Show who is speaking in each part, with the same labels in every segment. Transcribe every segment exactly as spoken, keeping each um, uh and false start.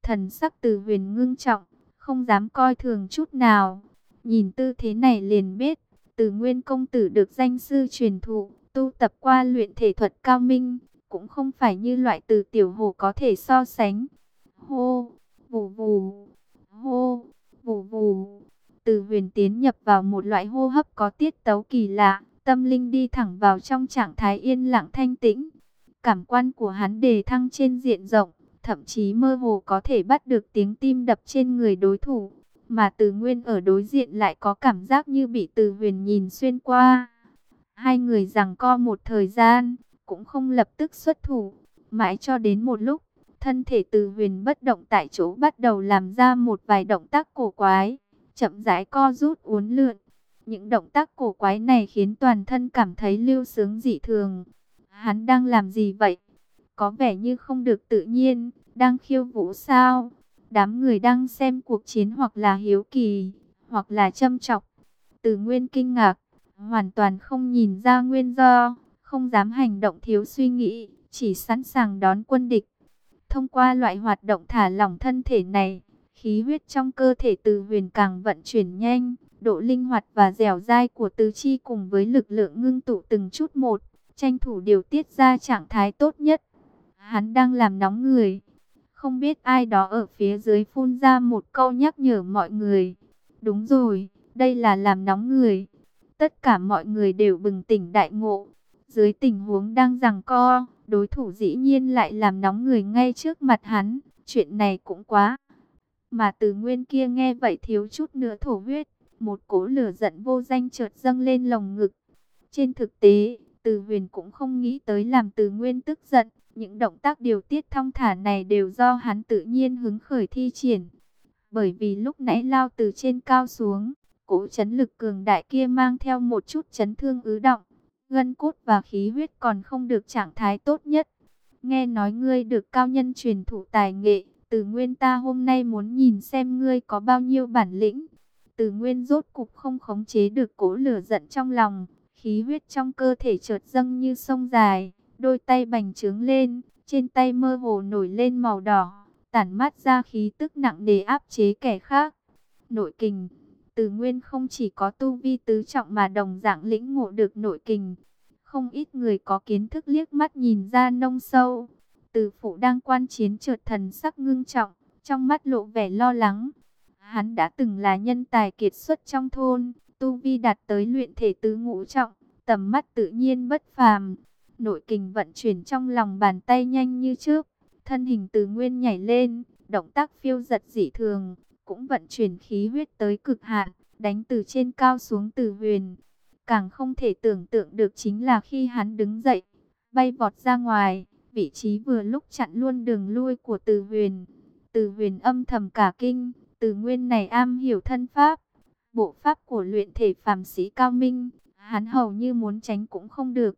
Speaker 1: Thần sắc Từ Huyền ngưng trọng, không dám coi thường chút nào. Nhìn tư thế này liền biết, Từ Nguyên công tử được danh sư truyền thụ, tu tập qua luyện thể thuật cao minh, cũng không phải như loại Từ tiểu hổ có thể so sánh. Hô, vù vù, hô, vù vù. Từ Huyền tiến nhập vào một loại hô hấp có tiết tấu kỳ lạ, tâm linh đi thẳng vào trong trạng thái yên lặng thanh tĩnh. Cảm quan của hắn đề thăng trên diện rộng, thậm chí mơ hồ có thể bắt được tiếng tim đập trên người đối thủ. Mà Từ Nguyên ở đối diện lại có cảm giác như bị Từ Huyền nhìn xuyên qua. Hai người giằng co một thời gian, cũng không lập tức xuất thủ. Mãi cho đến một lúc, thân thể Từ Huyền bất động tại chỗ bắt đầu làm ra một vài động tác cổ quái, chậm rãi co rút uốn lượn. Những động tác cổ quái này khiến toàn thân cảm thấy lưu sướng dị thường. Hắn đang làm gì vậy? Có vẻ như không được tự nhiên, đang khiêu vũ sao? Đám người đang xem cuộc chiến hoặc là hiếu kỳ, hoặc là châm chọc. Từ Nguyên kinh ngạc, hoàn toàn không nhìn ra nguyên do, không dám hành động thiếu suy nghĩ, chỉ sẵn sàng đón quân địch. Thông qua loại hoạt động thả lỏng thân thể này, khí huyết trong cơ thể Từ Huyền càng vận chuyển nhanh, độ linh hoạt và dẻo dai của tứ chi cùng với lực lượng ngưng tụ từng chút một, tranh thủ điều tiết ra trạng thái tốt nhất. Hắn đang làm nóng người. Không biết ai đó ở phía dưới phun ra một câu nhắc nhở mọi người. Đúng rồi, đây là làm nóng người. Tất cả mọi người đều bừng tỉnh đại ngộ. Dưới tình huống đang giằng co, đối thủ dĩ nhiên lại làm nóng người ngay trước mặt hắn. Chuyện này cũng quá. Mà Từ Nguyên kia nghe vậy thiếu chút nữa thổ huyết. Một cỗ lửa giận vô danh chợt dâng lên lồng ngực. Trên thực tế, Từ Huyền cũng không nghĩ tới làm Từ Nguyên tức giận. Những động tác điều tiết thong thả này đều do hắn tự nhiên hứng khởi thi triển. Bởi vì lúc nãy lao từ trên cao xuống, cỗ chấn lực cường đại kia mang theo một chút chấn thương ứ động. Gân cốt và khí huyết còn không được trạng thái tốt nhất. Nghe nói ngươi được cao nhân truyền thụ tài nghệ, Từ Nguyên ta hôm nay muốn nhìn xem ngươi có bao nhiêu bản lĩnh. Từ Nguyên rốt cục không khống chế được cỗ lửa giận trong lòng, khí huyết trong cơ thể chợt dâng như sông dài. Đôi tay bành trướng lên, trên tay mơ hồ nổi lên màu đỏ, tản mát ra khí tức nặng nề áp chế kẻ khác. Nội kình, Từ Nguyên không chỉ có tu vi tứ trọng mà đồng dạng lĩnh ngộ được nội kình. Không ít người có kiến thức liếc mắt nhìn ra nông sâu. Từ Phụ đang quan chiến chợt thần sắc ngưng trọng, trong mắt lộ vẻ lo lắng. Hắn đã từng là nhân tài kiệt xuất trong thôn, tu vi đạt tới luyện thể tứ ngũ trọng, tầm mắt tự nhiên bất phàm. Nội kình vận chuyển trong lòng bàn tay nhanh như trước, thân hình Từ Nguyên nhảy lên, động tác phiêu giật dị thường, cũng vận chuyển khí huyết tới cực hạn, đánh từ trên cao xuống Từ Huyền. Càng không thể tưởng tượng được chính là khi hắn đứng dậy, bay vọt ra ngoài, vị trí vừa lúc chặn luôn đường lui của Từ Huyền. Từ Huyền âm thầm cả kinh, Từ Nguyên này am hiểu thân pháp, bộ pháp của luyện thể phàm sĩ cao minh, hắn hầu như muốn tránh cũng không được.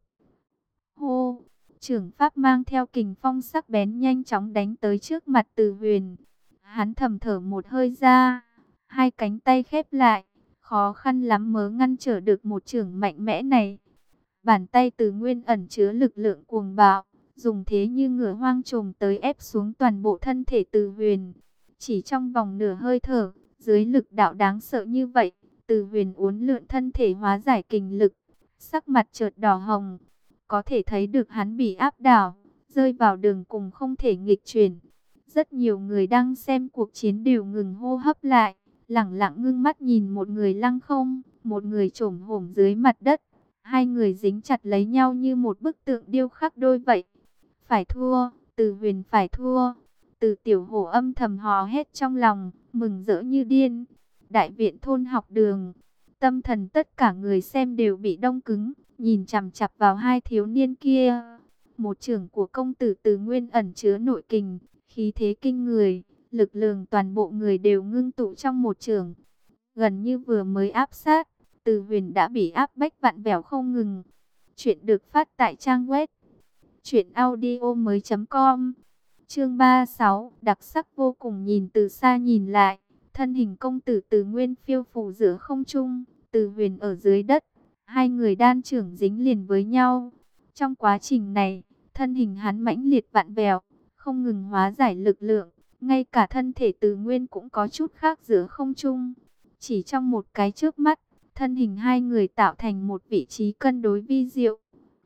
Speaker 1: Hô, trưởng pháp mang theo kình phong sắc bén nhanh chóng đánh tới trước mặt Từ Huyền. Hắn thầm thở một hơi ra, hai cánh tay khép lại, khó khăn lắm mới ngăn trở được một chưởng mạnh mẽ này. Bàn tay Từ Nguyên ẩn chứa lực lượng cuồng bạo, dùng thế như ngựa hoang trồm tới ép xuống toàn bộ thân thể Từ Huyền. Chỉ trong vòng nửa hơi thở, dưới lực đạo đáng sợ như vậy, Từ Huyền uốn lượn thân thể hóa giải kình lực, sắc mặt chợt đỏ hồng. Có thể thấy được hắn bị áp đảo, rơi vào đường cùng không thể nghịch chuyển. Rất nhiều người đang xem cuộc chiến đều ngừng hô hấp lại, lẳng lặng ngưng mắt nhìn một người lăng không, một người chồm hổm dưới mặt đất. Hai người dính chặt lấy nhau như một bức tượng điêu khắc đôi vậy. Phải thua, Từ Huyền phải thua. Từ Tiểu Hổ âm thầm hò hét trong lòng, mừng rỡ như điên. Đại viện thôn học đường, tâm thần tất cả người xem đều bị đông cứng, nhìn chằm chằm vào hai thiếu niên kia. Một chưởng của công tử Từ Nguyên ẩn chứa nội kình, khí thế kinh người, lực lượng toàn bộ người đều ngưng tụ trong một chưởng. Gần như vừa mới áp sát, Từ Huyền đã bị áp bách vặn vẹo không ngừng. Chuyện được phát tại trang web truyện audio mới chấm com. Chương ba mươi sáu, đặc sắc vô cùng. Nhìn từ xa nhìn lại, thân hình công tử Từ Nguyên phiêu phù giữa không trung, Từ Huyền ở dưới đất. Hai người đan trưởng dính liền với nhau. Trong quá trình này, thân hình hắn mãnh liệt vặn vẹo, không ngừng hóa giải lực lượng, Ngay cả thân thể Từ Nguyên cũng có chút khác giữa không trung. Chỉ trong một cái chớp mắt, thân hình hai người tạo thành một vị trí cân đối vi diệu.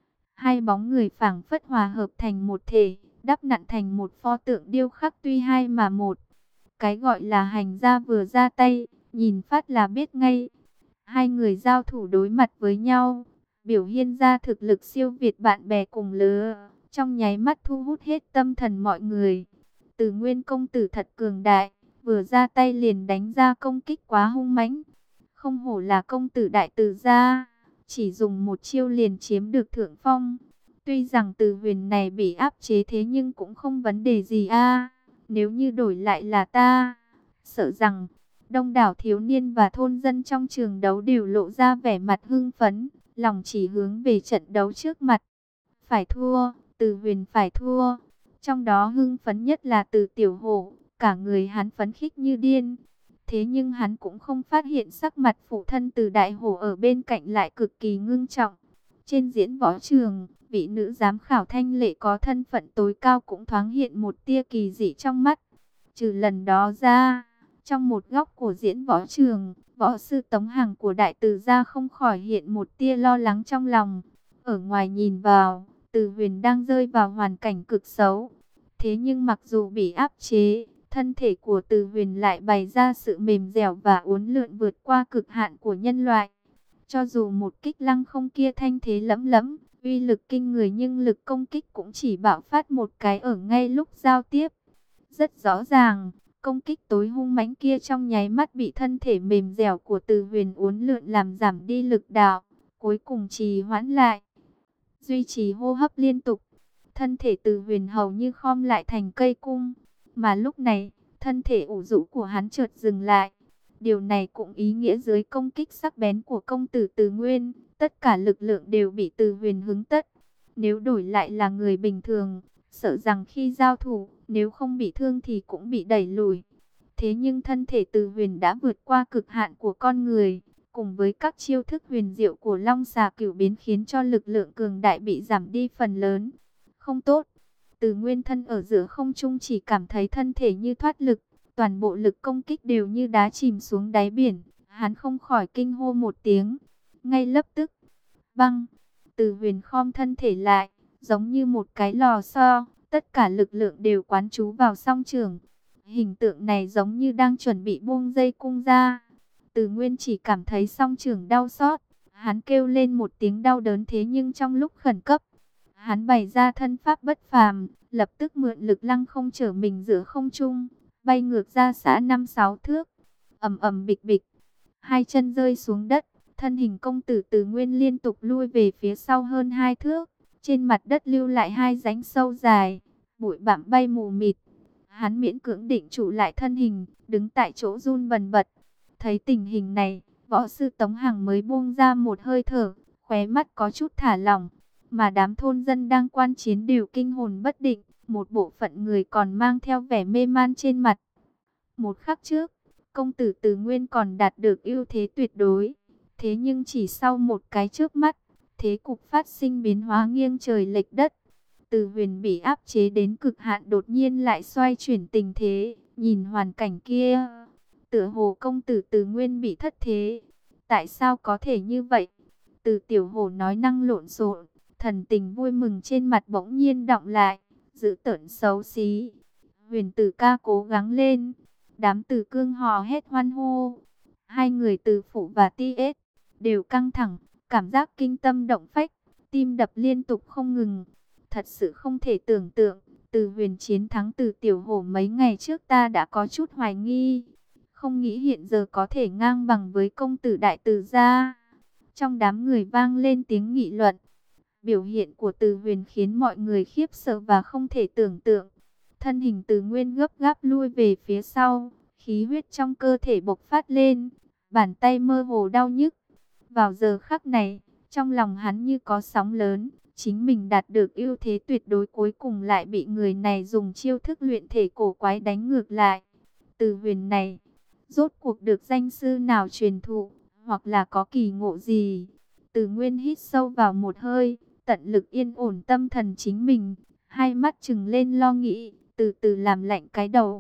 Speaker 1: Hai bóng người phảng phất hòa hợp thành một thể, đắp nặn thành một pho tượng điêu khắc tuy hai mà một. Cái gọi là hành gia vừa ra tay, nhìn phát là biết ngay. Hai người giao thủ đối mặt với nhau, biểu hiện ra thực lực siêu việt bạn bè cùng lứa, trong nháy mắt thu hút hết tâm thần mọi người. Từ Nguyên công tử thật cường đại, vừa ra tay liền đánh ra công kích quá hung mãnh. Không hổ là công tử đại từ gia, chỉ dùng một chiêu liền chiếm được thượng phong. Tuy rằng Từ Huyền này bị áp chế thế nhưng cũng không vấn đề gì a. Nếu như đổi lại là ta, sợ rằng đông đảo thiếu niên và thôn dân trong trường đấu đều lộ ra vẻ mặt hưng phấn, lòng chỉ hướng về trận đấu trước mặt. Phải thua, Từ Huyền phải thua. Trong đó hưng phấn nhất là Từ Tiểu Hổ, cả người hắn phấn khích như điên. Thế nhưng hắn cũng không phát hiện sắc mặt phụ thân Từ Đại Hổ ở bên cạnh lại cực kỳ ngưng trọng. Trên diễn võ trường, vị nữ giám khảo Thanh Lệ có thân phận tối cao cũng thoáng hiện một tia kỳ dị trong mắt. Trừ lần đó ra, trong một góc của diễn võ trường, võ sư Tống Hằng của Đại Từ gia không khỏi hiện một tia lo lắng trong lòng. Ở ngoài nhìn vào, Từ Huyền đang rơi vào hoàn cảnh cực xấu. Thế nhưng mặc dù bị áp chế, thân thể của Từ Huyền lại bày ra sự mềm dẻo và uốn lượn vượt qua cực hạn của nhân loại. Cho dù một kích lăng không kia thanh thế lẫm lẫm, uy lực kinh người nhưng lực công kích cũng chỉ bạo phát một cái ở ngay lúc giao tiếp. Rất rõ ràng, công kích tối hung mãnh kia trong nháy mắt bị thân thể mềm dẻo của Từ Huyền uốn lượn làm giảm đi lực đạo, cuối cùng trì hoãn lại. Duy trì hô hấp liên tục, thân thể Từ Huyền hầu như khom lại thành cây cung, mà lúc này, thân thể ủ rũ của hắn chợt dừng lại. Điều này cũng ý nghĩa dưới công kích sắc bén của công tử Từ Nguyên, tất cả lực lượng đều bị Từ Huyền hứng tất. Nếu đổi lại là người bình thường, sợ rằng khi giao thủ, nếu không bị thương thì cũng bị đẩy lùi. Thế nhưng thân thể Từ Huyền đã vượt qua cực hạn của con người, cùng với các chiêu thức huyền diệu của Long Xà Cửu Biến khiến cho lực lượng cường đại bị giảm đi phần lớn. Không tốt, Từ Nguyên thân ở giữa không trung chỉ cảm thấy thân thể như thoát lực, toàn bộ lực công kích đều như đá chìm xuống đáy biển, hắn không khỏi kinh hô một tiếng. Ngay lập tức, băng, Từ Huyền khom thân thể lại, giống như một cái lò xo, tất cả lực lượng đều quán trú vào song trường. Hình tượng này giống như đang chuẩn bị buông dây cung ra. Từ Nguyên chỉ cảm thấy song trường đau xót, hắn kêu lên một tiếng đau đớn thế nhưng trong lúc khẩn cấp, hắn bày ra thân pháp bất phàm, lập tức mượn lực lăng không trở mình giữa không trung, bay ngược ra xã năm sáu thước. Ầm ầm bịch bịch, hai chân rơi xuống đất, thân hình công tử Từ Nguyên liên tục lui về phía sau hơn hai thước, trên mặt đất lưu lại hai rãnh sâu dài, bụi bặm bay mù mịt. Hắn miễn cưỡng định trụ lại thân hình, đứng tại chỗ run bần bật. Thấy tình hình này, võ sư Tống Hằng mới buông ra một hơi thở, khóe mắt có chút thả lỏng, mà đám thôn dân đang quan chiến đều kinh hồn bất định, một bộ phận người còn mang theo vẻ mê man trên mặt. Một khắc trước, công tử Từ Nguyên còn đạt được ưu thế tuyệt đối, thế nhưng chỉ sau một cái chớp mắt, thế cục phát sinh biến hóa nghiêng trời lệch đất. Từ Huyền bị áp chế đến cực hạn đột nhiên lại xoay chuyển tình thế, nhìn hoàn cảnh kia, tựa hồ công tử Từ Nguyên bị thất thế. Tại sao có thể như vậy? Từ Tiểu Hổ nói năng lộn xộn, thần tình vui mừng trên mặt bỗng nhiên đọng lại, dữ tợn xấu xí. Huyền Tử ca cố gắng lên. Đám Từ Cương hò hét hoan hô. Hai người Từ Phụ và Ti ết đều căng thẳng, cảm giác kinh tâm động phách, tim đập liên tục không ngừng. Thật sự không thể tưởng tượng, Từ Huyền chiến thắng Từ Tiểu Hổ mấy ngày trước ta đã có chút hoài nghi. Không nghĩ hiện giờ có thể ngang bằng với công tử Đại Từ gia. Trong đám người vang lên tiếng nghị luận. Biểu hiện của Từ Huyền khiến mọi người khiếp sợ và không thể tưởng tượng. Thân hình Từ Nguyên gấp gáp lui về phía sau, khí huyết trong cơ thể bộc phát lên, bàn tay mơ hồ đau nhức. Vào giờ khắc này, trong lòng hắn như có sóng lớn, chính mình đạt được ưu thế tuyệt đối cuối cùng lại bị người này dùng chiêu thức luyện thể cổ quái đánh ngược lại. Từ Huyền này, rốt cuộc được danh sư nào truyền thụ, hoặc là có kỳ ngộ gì? Từ Nguyên hít sâu vào một hơi, tận lực yên ổn tâm thần chính mình, hai mắt trừng lên lo nghĩ, từ từ làm lạnh cái đầu.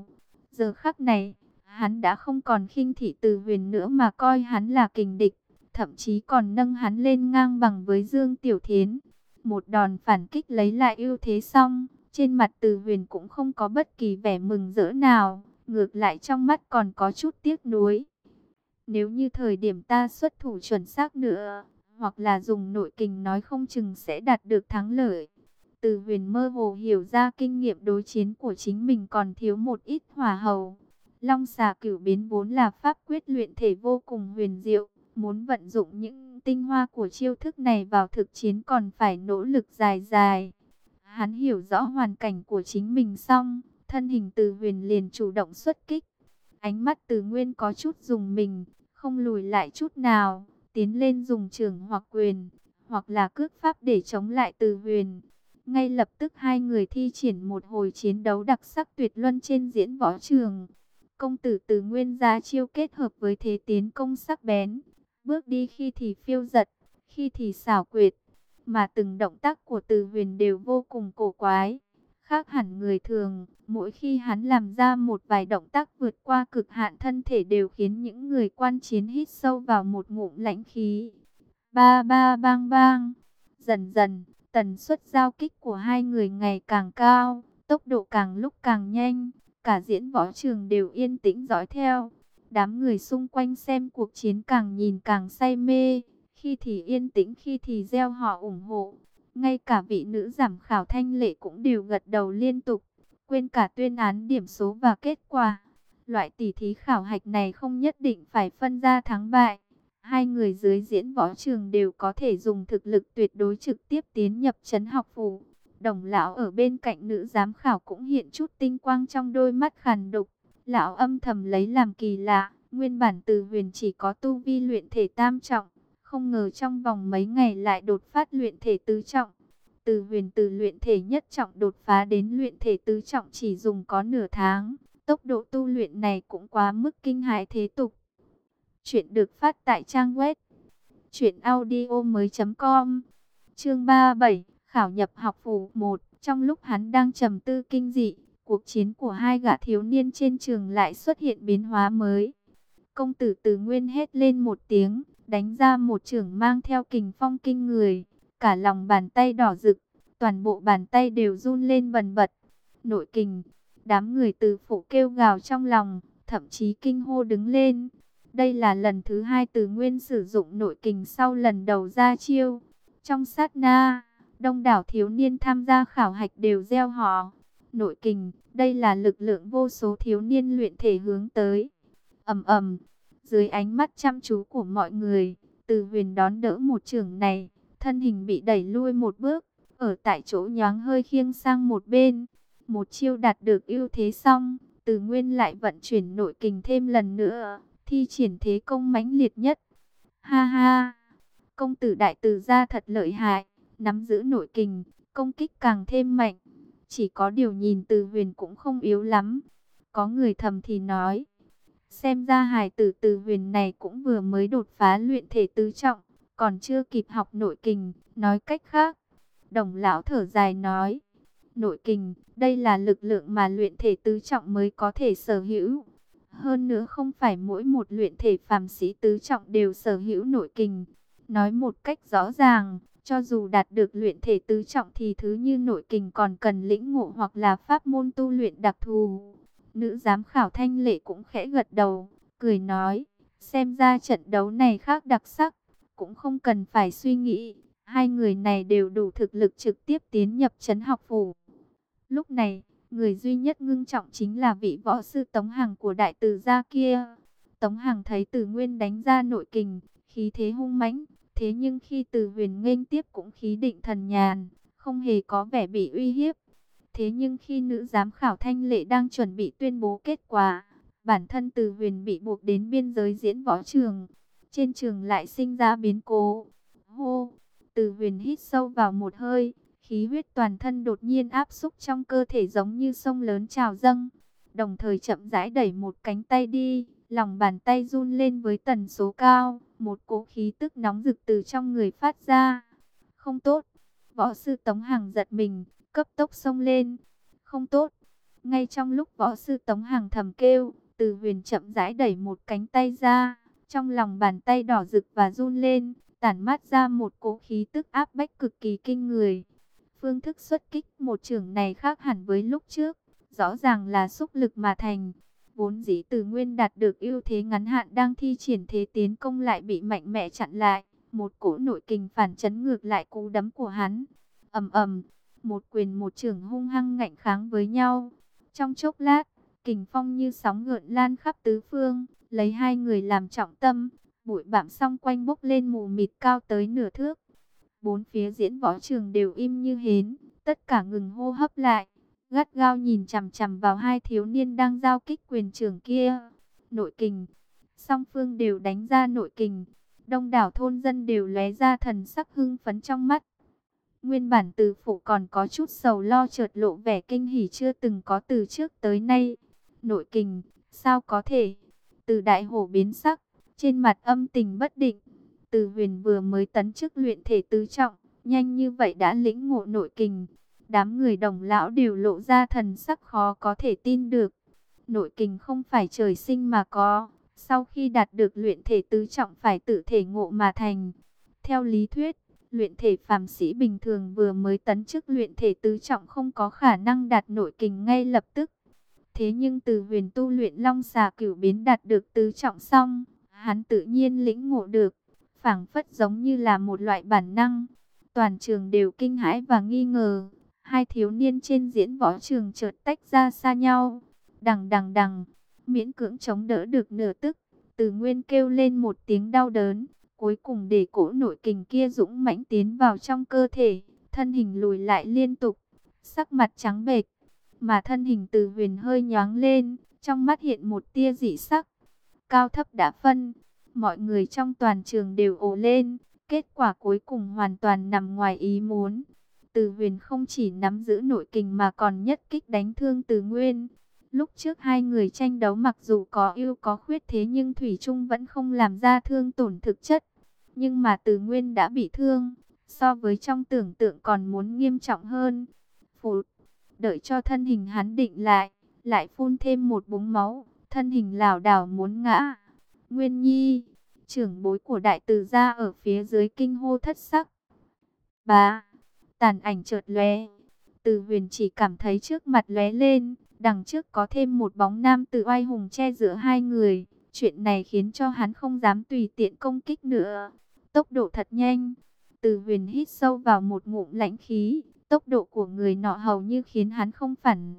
Speaker 1: Giờ khắc này, hắn đã không còn khinh thị Từ Huyền nữa mà coi hắn là kình địch, thậm chí còn nâng hắn lên ngang bằng với Dương Tiểu Thiến. Một đòn phản kích lấy lại ưu thế xong, trên mặt Từ Huyền cũng không có bất kỳ vẻ mừng rỡ nào, ngược lại trong mắt còn có chút tiếc nuối. Nếu như thời điểm ta xuất thủ chuẩn xác nữa, hoặc là dùng nội kình nói không chừng sẽ đạt được thắng lợi. Từ Huyền mơ hồ hiểu ra kinh nghiệm đối chiến của chính mình còn thiếu một ít hỏa hầu. Long xà cửu biến vốn là pháp quyết luyện thể vô cùng huyền diệu, muốn vận dụng những tinh hoa của chiêu thức này vào thực chiến còn phải nỗ lực dài dài. Hắn hiểu rõ hoàn cảnh của chính mình xong, thân hình Từ Huyền liền chủ động xuất kích. Ánh mắt Từ Nguyên có chút dùng mình, không lùi lại chút nào, tiến lên dùng chưởng hoặc quyền, hoặc là cước pháp để chống lại Từ Huyền. Ngay lập tức hai người thi triển một hồi chiến đấu đặc sắc tuyệt luân trên diễn võ trường. Công tử Từ Nguyên ra chiêu kết hợp với thế tiến công sắc bén, bước đi khi thì phiêu dật, khi thì xảo quyệt, mà từng động tác của Từ Huyền đều vô cùng cổ quái, khác hẳn người thường. Mỗi khi hắn làm ra một vài động tác vượt qua cực hạn thân thể đều khiến những người quan chiến hít sâu vào một ngụm lãnh khí. Ba ba bang bang, dần dần, tần suất giao kích của hai người ngày càng cao, tốc độ càng lúc càng nhanh, cả diễn võ trường đều yên tĩnh dõi theo. Đám người xung quanh xem cuộc chiến càng nhìn càng say mê, khi thì yên tĩnh khi thì reo hò ủng hộ. Ngay cả vị nữ giám khảo Thanh Lệ cũng đều gật đầu liên tục, quên cả tuyên án điểm số và kết quả. Loại tỉ thí khảo hạch này không nhất định phải phân ra thắng bại. Hai người dưới diễn võ trường đều có thể dùng thực lực tuyệt đối trực tiếp tiến nhập trấn học phủ. Đồng lão ở bên cạnh nữ giám khảo cũng hiện chút tinh quang trong đôi mắt khàn đục. Lão âm thầm lấy làm kỳ lạ, nguyên bản Từ Huyền chỉ có tu vi luyện thể tam trọng, không ngờ trong vòng mấy ngày lại đột phát luyện thể tứ trọng. Từ Huyền từ luyện thể nhất trọng đột phá đến luyện thể tứ trọng chỉ dùng có nửa tháng. Tốc độ tu luyện này cũng quá mức kinh hãi thế tục. Chuyện được phát tại trang web truyệnaudiomoi.com. Chương ba mươi bảy, khảo nhập học phủ một. Trong lúc hắn đang trầm tư kinh dị, cuộc chiến của hai gã thiếu niên trên trường lại xuất hiện biến hóa mới. Công tử Từ Nguyên hét lên một tiếng, đánh ra một chưởng mang theo kình phong kinh người, cả lòng bàn tay đỏ rực, toàn bộ bàn tay đều run lên bần bật. Nội kình, đám người Từ phủ kêu gào trong lòng, thậm chí kinh hô đứng lên. Đây là lần thứ hai Từ Nguyên sử dụng nội kình sau lần đầu ra chiêu. Trong sát na, đông đảo thiếu niên tham gia khảo hạch đều reo hò. Nội kình, đây là lực lượng vô số thiếu niên luyện thể hướng tới. Ầm ầm, dưới ánh mắt chăm chú của mọi người, Từ Huyền đón đỡ một chưởng này, thân hình bị đẩy lui một bước, ở tại chỗ nhoáng hơi khiêng sang một bên. Một chiêu đạt được ưu thế xong, Từ Nguyên lại vận chuyển nội kình thêm lần nữa, thi triển thế công mãnh liệt nhất. Ha ha, công tử đại từ gia thật lợi hại, nắm giữ nội kình, công kích càng thêm mạnh. Chỉ có điều nhìn Từ Huyền cũng không yếu lắm. Có người thầm thì nói, xem ra hài tử Từ Huyền này cũng vừa mới đột phá luyện thể tứ trọng, còn chưa kịp học nội kình. Nói cách khác, Đồng lão thở dài nói, nội kình, đây là lực lượng mà luyện thể tứ trọng mới có thể sở hữu. Hơn nữa không phải mỗi một luyện thể phàm sĩ tứ trọng đều sở hữu nội kình. Nói một cách rõ ràng, cho dù đạt được luyện thể tứ trọng thì thứ như nội kình còn cần lĩnh ngộ hoặc là pháp môn tu luyện đặc thù. Nữ giám khảo Thanh Lệ cũng khẽ gật đầu, cười nói, xem ra trận đấu này khác đặc sắc, cũng không cần phải suy nghĩ. Hai người này đều đủ thực lực trực tiếp tiến nhập trấn học phủ. Lúc này, người duy nhất ngưng trọng chính là vị võ sư Tống Hằng của đại từ gia kia. Tống Hằng thấy Từ Nguyên đánh ra nội kình, khí thế hung mãnh, thế nhưng khi Từ Huyền nghênh tiếp cũng khí định thần nhàn, không hề có vẻ bị uy hiếp. Thế nhưng khi nữ giám khảo Thanh Lệ đang chuẩn bị tuyên bố kết quả, bản thân Từ Huyền bị buộc đến biên giới diễn võ trường. Trên trường lại sinh ra biến cố. Hô! Từ Huyền hít sâu vào một hơi, khí huyết toàn thân đột nhiên áp xúc trong cơ thể giống như sông lớn trào dâng. Đồng thời chậm rãi đẩy một cánh tay đi, lòng bàn tay run lên với tần số cao, một cỗ khí tức nóng rực từ trong người phát ra. Không tốt! Võ sư Tống Hằng giật mình, cấp tốc xông lên. Không tốt! Ngay trong lúc võ sư Tống Hằng thầm kêu, Từ Huyền chậm rãi đẩy một cánh tay ra, trong lòng bàn tay đỏ rực và run lên, tản mát ra một cỗ khí tức áp bách cực kỳ kinh người. Phương thức xuất kích một chưởng này khác hẳn với lúc trước, rõ ràng là xúc lực mà thành. Vốn dĩ Từ Nguyên đạt được ưu thế ngắn hạn đang thi triển thế tiến công lại bị mạnh mẽ chặn lại, một cỗ nội kình phản chấn ngược lại cú đấm của hắn. Ầm ầm, một quyền một chưởng hung hăng ngạnh kháng với nhau. Trong chốc lát, kình phong như sóng gợn lan khắp tứ phương, lấy hai người làm trọng tâm, bụi bặm xung quanh bốc lên mù mịt cao tới nửa thước. Bốn phía diễn võ trường đều im như hến, tất cả ngừng hô hấp lại, gắt gao nhìn chằm chằm vào hai thiếu niên đang giao kích quyền trường kia. Nội kình, song phương đều đánh ra nội kình, đông đảo thôn dân đều lóe ra thần sắc hưng phấn trong mắt. Nguyên bản Từ Phụ còn có chút sầu lo chợt lộ vẻ kinh hỉ chưa từng có từ trước tới nay. Nội kình, sao có thể? Từ Đại Hổ biến sắc, trên mặt âm tình bất định. Từ Huyền vừa mới tấn chức luyện thể tứ trọng, nhanh như vậy đã lĩnh ngộ nội kình. Đám người Đồng lão đều lộ ra thần sắc khó có thể tin được. Nội kình không phải trời sinh mà có, sau khi đạt được luyện thể tứ trọng phải tự thể ngộ mà thành. Theo lý thuyết, luyện thể phàm sĩ bình thường vừa mới tấn chức luyện thể tứ trọng không có khả năng đạt nội kình ngay lập tức. Thế nhưng Từ Huyền tu luyện Long Xà Cửu Biến đạt được tứ trọng xong, hắn tự nhiên lĩnh ngộ được, phảng phất giống như là một loại bản năng. Toàn trường đều kinh hãi và nghi ngờ, hai thiếu niên trên diễn võ trường chợt tách ra xa nhau. Đằng đằng đằng, miễn cưỡng chống đỡ được nửa tức, Từ Nguyên kêu lên một tiếng đau đớn, cuối cùng để cỗ nội kình kia dũng mãnh tiến vào trong cơ thể, thân hình lùi lại liên tục, sắc mặt trắng bệch, mà thân hình Từ Huyền hơi nhoáng lên, trong mắt hiện một tia dị sắc. Cao thấp đã phân, mọi người trong toàn trường đều ồ lên, kết quả cuối cùng hoàn toàn nằm ngoài ý muốn. Từ Huyền không chỉ nắm giữ nội kình mà còn nhất kích đánh thương Từ Nguyên. Lúc trước hai người tranh đấu mặc dù có ưu có khuyết thế nhưng Thủy Trung vẫn không làm ra thương tổn thực chất. Nhưng mà Từ Nguyên đã bị thương, so với trong tưởng tượng còn muốn nghiêm trọng hơn. Phụt, đợi cho thân hình hắn định lại, lại phun thêm một búng máu, thân hình lảo đảo muốn ngã. Nguyên Nhi, trưởng bối của Đại Từ gia ở phía dưới kinh hô thất sắc. Bá, tàn ảnh chợt lóe, Từ Huyền chỉ cảm thấy trước mặt lóe lên, đằng trước có thêm một bóng nam tử oai hùng che giữa hai người. Chuyện này khiến cho hắn không dám tùy tiện công kích nữa. Tốc độ thật nhanh. Từ Huyền hít sâu vào một ngụm lãnh khí. Tốc độ của người nọ hầu như khiến hắn không phản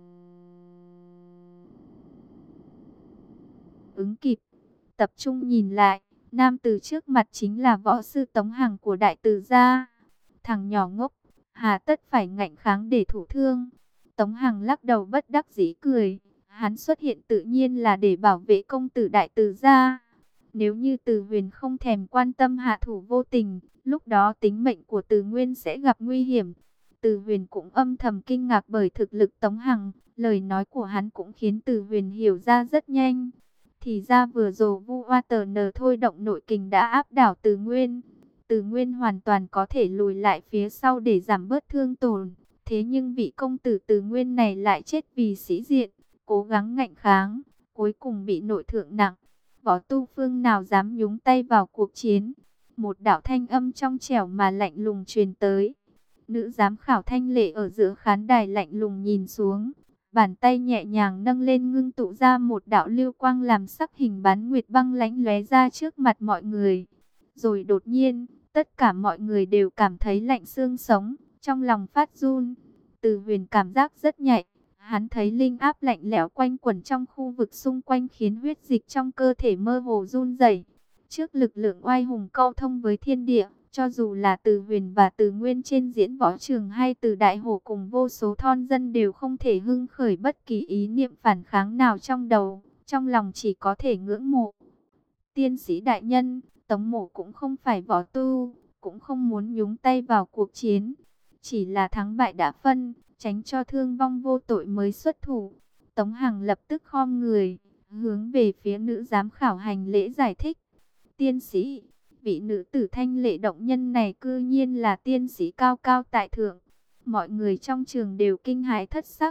Speaker 1: ứng kịp. Tập trung nhìn lại, nam tử trước mặt chính là võ sư Tống Hằng của Đại Từ gia. Thằng nhỏ ngốc, hà tất phải ngạnh kháng để thủ thương. Tống Hằng lắc đầu bất đắc dĩ cười. Hắn xuất hiện tự nhiên là để bảo vệ công tử Đại Từ gia. Nếu như Từ Huyền không thèm quan tâm hạ thủ vô tình, lúc đó tính mệnh của Từ Nguyên sẽ gặp nguy hiểm. Từ Huyền cũng âm thầm kinh ngạc bởi thực lực Tống Hằng. Lời nói của hắn cũng khiến Từ Huyền hiểu ra rất nhanh. Thì ra vừa rồi Vu Oa Tờ Nờ thôi động nội kình đã áp đảo Từ Nguyên. Từ Nguyên hoàn toàn có thể lùi lại phía sau để giảm bớt thương tổn. Thế nhưng vị công tử Từ Nguyên này lại chết vì sĩ diện, cố gắng ngạnh kháng, cuối cùng bị nội thương nặng. Võ tu phương nào dám nhúng tay vào cuộc chiến. Một đạo thanh âm trong trẻo mà lạnh lùng truyền tới. Nữ giám khảo Thanh Lệ ở giữa khán đài lạnh lùng nhìn xuống. Bàn tay nhẹ nhàng nâng lên ngưng tụ ra một đạo lưu quang làm sắc hình bán nguyệt băng lãnh lóe ra trước mặt mọi người. Rồi đột nhiên, tất cả mọi người đều cảm thấy lạnh xương sống, trong lòng phát run. Từ Huyền cảm giác rất nhạy. Hắn thấy linh áp lạnh lẽo quanh quẩn trong khu vực xung quanh khiến huyết dịch trong cơ thể mơ hồ run rẩy. Trước lực lượng oai hùng câu thông với thiên địa, cho dù là Từ Huyền và Từ Nguyên trên diễn võ trường hay Từ Đại Hổ cùng vô số thôn dân đều không thể hưng khởi bất kỳ ý niệm phản kháng nào trong đầu, trong lòng chỉ có thể ngưỡng mộ. Tiên sĩ đại nhân, Tống Mộ cũng không phải võ tu, cũng không muốn nhúng tay vào cuộc chiến, chỉ là thắng bại đã phân, tránh cho thương vong vô tội mới xuất thủ. Tống Hằng lập tức khom người, hướng về phía nữ giám khảo hành lễ giải thích. Tiên sĩ, vị nữ tử Thanh Lệ động nhân này cư nhiên là tiên sĩ cao cao tại thượng. Mọi người trong trường đều kinh hãi thất sắc.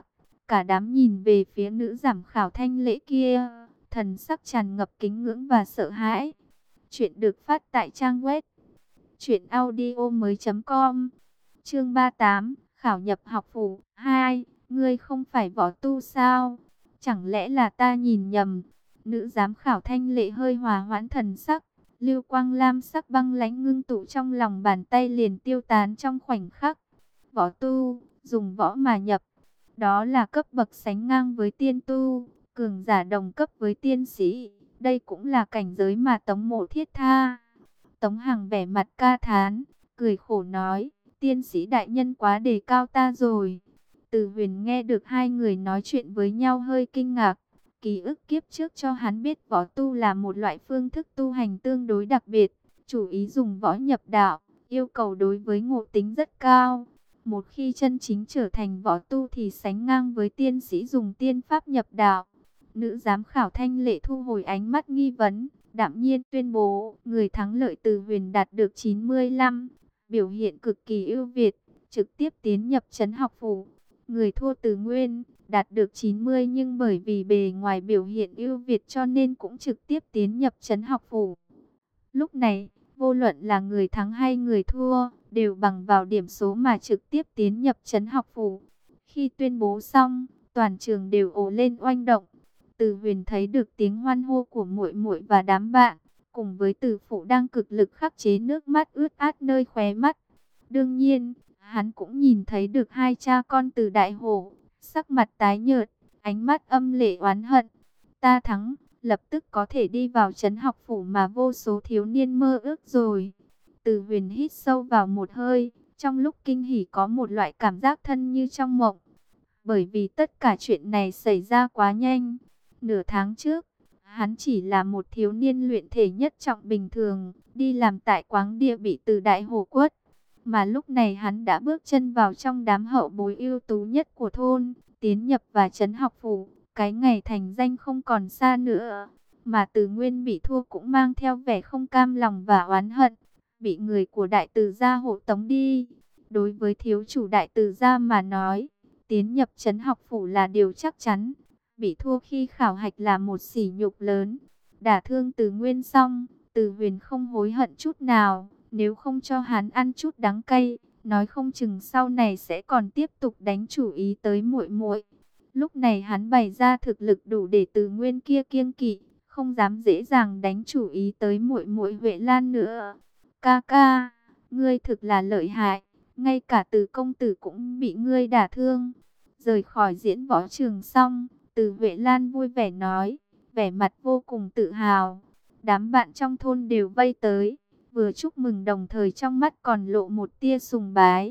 Speaker 1: Cả đám nhìn về phía nữ giám khảo Thanh Lễ kia, thần sắc tràn ngập kính ngưỡng và sợ hãi. Chuyện được phát tại trang web truyện audio mới chấm com. Chương ba mươi tám, khảo nhập học phủ hai. Ngươi không phải võ tu sao? Chẳng lẽ là ta nhìn nhầm? Nữ giám khảo Thanh Lễ hơi hòa hoãn thần sắc, lưu quang lam sắc băng lãnh ngưng tụ trong lòng bàn tay liền tiêu tán trong khoảnh khắc. Võ tu, dùng võ mà nhập, đó là cấp bậc sánh ngang với tiên tu, cường giả đồng cấp với tiên sĩ. Đây cũng là cảnh giới mà Tống Mộ thiết tha. Tống Hằng vẻ mặt ca thán, cười khổ nói, tiên sĩ đại nhân quá đề cao ta rồi. Từ Huyền nghe được hai người nói chuyện với nhau hơi kinh ngạc. Ký ức kiếp trước cho hắn biết võ tu là một loại phương thức tu hành tương đối đặc biệt, chủ ý dùng võ nhập đạo, yêu cầu đối với ngộ tính rất cao. Một khi chân chính trở thành võ tu thì sánh ngang với tiên sĩ dùng tiên pháp nhập đạo. Nữ giám khảo Thanh Lễ thu hồi ánh mắt nghi vấn, đạm nhiên tuyên bố, người thắng lợi Từ Huyền đạt được chín mươi lăm, biểu hiện cực kỳ ưu việt, trực tiếp tiến nhập trấn học phủ. Người thua Từ Nguyên, đạt được chín mươi nhưng bởi vì bề ngoài biểu hiện ưu việt cho nên cũng trực tiếp tiến nhập trấn học phủ. Lúc này, vô luận là người thắng hay người thua, đều bằng vào điểm số mà trực tiếp tiến nhập trấn học phủ. Khi tuyên bố xong, toàn trường đều ồ lên oanh động. Từ Huyền thấy được tiếng hoan hô của muội muội và đám bạn, cùng với Từ Phụ đang cực lực khắc chế nước mắt ướt át nơi khóe mắt. Đương nhiên, hắn cũng nhìn thấy được hai cha con Từ Đại Hổ, sắc mặt tái nhợt, ánh mắt âm lệ oán hận. Ta thắng, lập tức có thể đi vào trấn học phủ mà vô số thiếu niên mơ ước rồi. Từ Huyền hít sâu vào một hơi, trong lúc kinh hỉ có một loại cảm giác thân như trong mộng. Bởi vì tất cả chuyện này xảy ra quá nhanh. Nửa tháng trước, hắn chỉ là một thiếu niên luyện thể nhất trọng bình thường, đi làm tại quáng địa bị Từ Đại Hổ quất. Mà lúc này hắn đã bước chân vào trong đám hậu bối ưu tú nhất của thôn, tiến nhập vào trấn học phủ, cái ngày thành danh không còn xa nữa. Mà Từ Nguyên bị thua cũng mang theo vẻ không cam lòng và oán hận, bị người của Đại Từ gia hộ tống đi. Đối với thiếu chủ Đại Từ gia mà nói, tiến nhập trấn học phủ là điều chắc chắn. Bị thua khi khảo hạch là một sỉ nhục lớn. Đả thương Từ Nguyên xong, Từ Huyền không hối hận chút nào. Nếu không cho hắn ăn chút đắng cay, nói không chừng sau này sẽ còn tiếp tục đánh chủ ý tới muội muội. Lúc này hắn bày ra thực lực đủ để Từ Nguyên kia kiêng kỵ, không dám dễ dàng đánh chủ ý tới muội muội Huệ Lan nữa. Ca ca, ngươi thực là lợi hại, ngay cả Từ công tử cũng bị ngươi đả thương. Rời khỏi diễn võ trường xong, Từ Huệ Lan vui vẻ nói, vẻ mặt vô cùng tự hào. Đám bạn trong thôn đều vây tới, vừa chúc mừng đồng thời trong mắt còn lộ một tia sùng bái.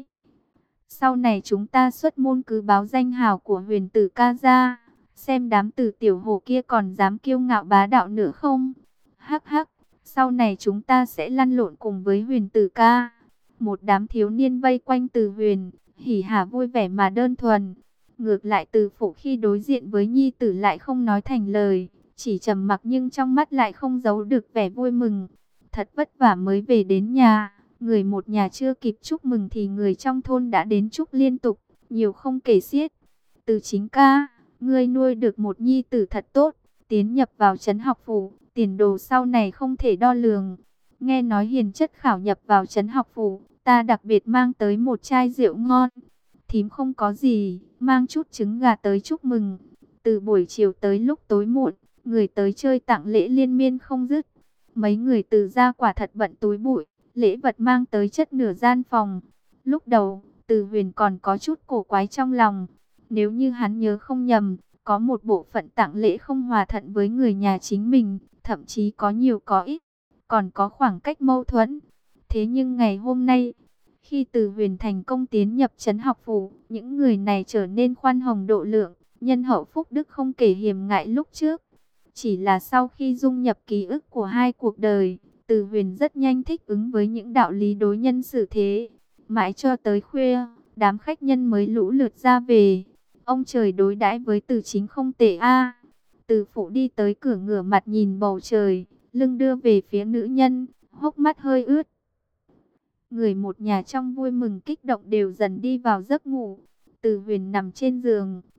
Speaker 1: Sau này chúng ta xuất môn cứ báo danh hào của Huyền tử ca ra, xem đám Từ tiểu hổ kia còn dám kiêu ngạo bá đạo nữa không. Hắc hắc, sau này chúng ta sẽ lăn lộn cùng với Huyền tử ca. Một đám thiếu niên vây quanh Từ Huyền, hỉ hả vui vẻ mà đơn thuần. Ngược lại Từ Phụ khi đối diện với nhi tử lại không nói thành lời, chỉ trầm mặc nhưng trong mắt lại không giấu được vẻ vui mừng. Thật vất vả mới về đến nhà, người một nhà chưa kịp chúc mừng thì người trong thôn đã đến chúc liên tục, nhiều không kể xiết. Từ chính ca, ngươi nuôi được một nhi tử thật tốt, tiến nhập vào trấn học phủ, tiền đồ sau này không thể đo lường. Nghe nói hiền chất khảo nhập vào trấn học phủ, ta đặc biệt mang tới một chai rượu ngon. Thím không có gì, mang chút trứng gà tới chúc mừng. Từ buổi chiều tới lúc tối muộn, người tới chơi tặng lễ liên miên không dứt. Mấy người Từ gia quả thật bận túi bụi, lễ vật mang tới chất nửa gian phòng. Lúc đầu, Từ Huyền còn có chút cổ quái trong lòng. Nếu như hắn nhớ không nhầm, có một bộ phận tặng lễ không hòa thuận với người nhà chính mình, thậm chí có nhiều có ít, còn có khoảng cách mâu thuẫn. Thế nhưng ngày hôm nay, khi Từ Huyền thành công tiến nhập trấn học phủ, những người này trở nên khoan hồng độ lượng, nhân hậu phúc đức không kể hiềm ngại lúc trước. Chỉ là sau khi dung nhập ký ức của hai cuộc đời, Từ Huyền rất nhanh thích ứng với những đạo lý đối nhân xử thế. Mãi cho tới khuya, đám khách nhân mới lũ lượt ra về. Ông trời đối đãi với Từ chính không tệ a. Từ Phụ đi tới cửa ngửa mặt nhìn bầu trời, lưng đưa về phía nữ nhân, hốc mắt hơi ướt. Người một nhà trong vui mừng kích động đều dần đi vào giấc ngủ. Từ Huyền nằm trên giường,